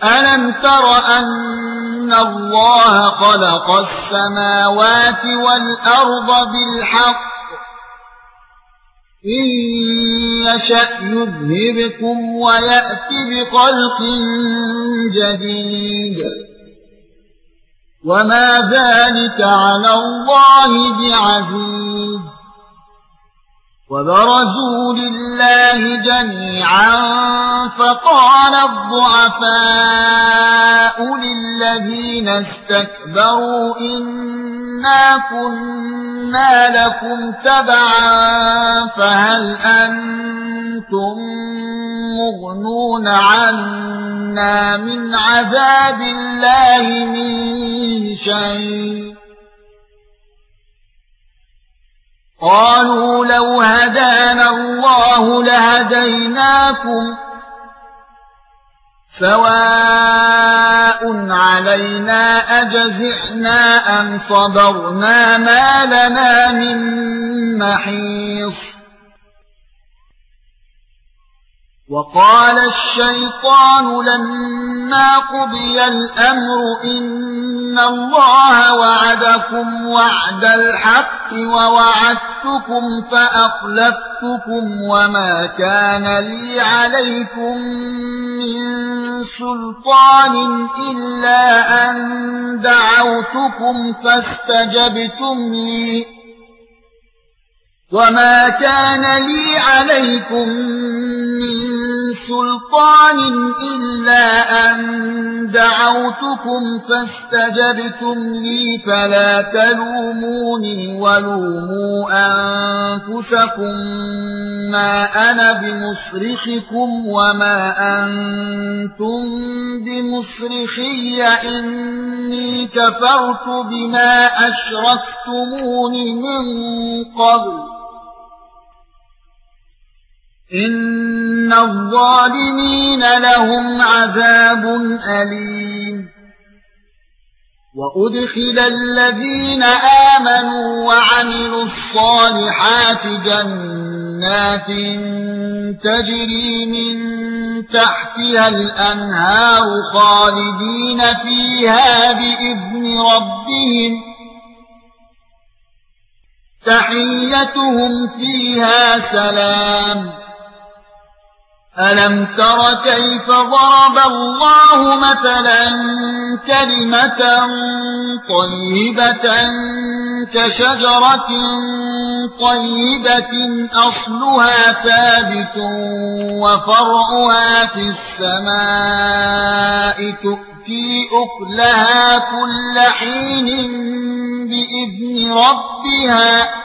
ألم تر أن الله خلق السماوات والأرض بالحق إن يشأ يذهبكم ويأت بخلق جديد وما ذلك على الله بعزيز وبرزوا لله جميعا فقال الضعفاء للذين استكبروا إنا كنا لكم تبعا فهل أنتم مغنون عنا من عذاب الله من شيء قالوا لو هدانا الله لهديناكم سواء علينا أجزعنا أم صبرنا ما لنا من محيص وقال الشيطان لما قضي الأمر إن الله وعدكم وعد الحق ووعدتكم فأخلفتكم وما كان لي عليكم من سلطان إلا أن دعوتكم فاستجبتم لي وما كان لي عليكم من سلطان إلا أن دعوتكم فاستجبتم لي فلا تلوموني ولوموا أنفسكم ما أنا بمصرخكم وما أنتم بمصرخي إني كفرت بما أشركتمون من قبل إن الظالمين لهم عذاب أليم وأدخل الذين آمنوا وعملوا الصالحات جنات تجري من تحتها الأنهار خالدين فيها بإذن ربهم تحيتهم فيها سلام ألم تر كيف ضرب الله مثلا كلمة طيبة كشجرة طيبة أصلها ثابت وفرعها في السماء تؤتي أكلها كل حين بإذن ربها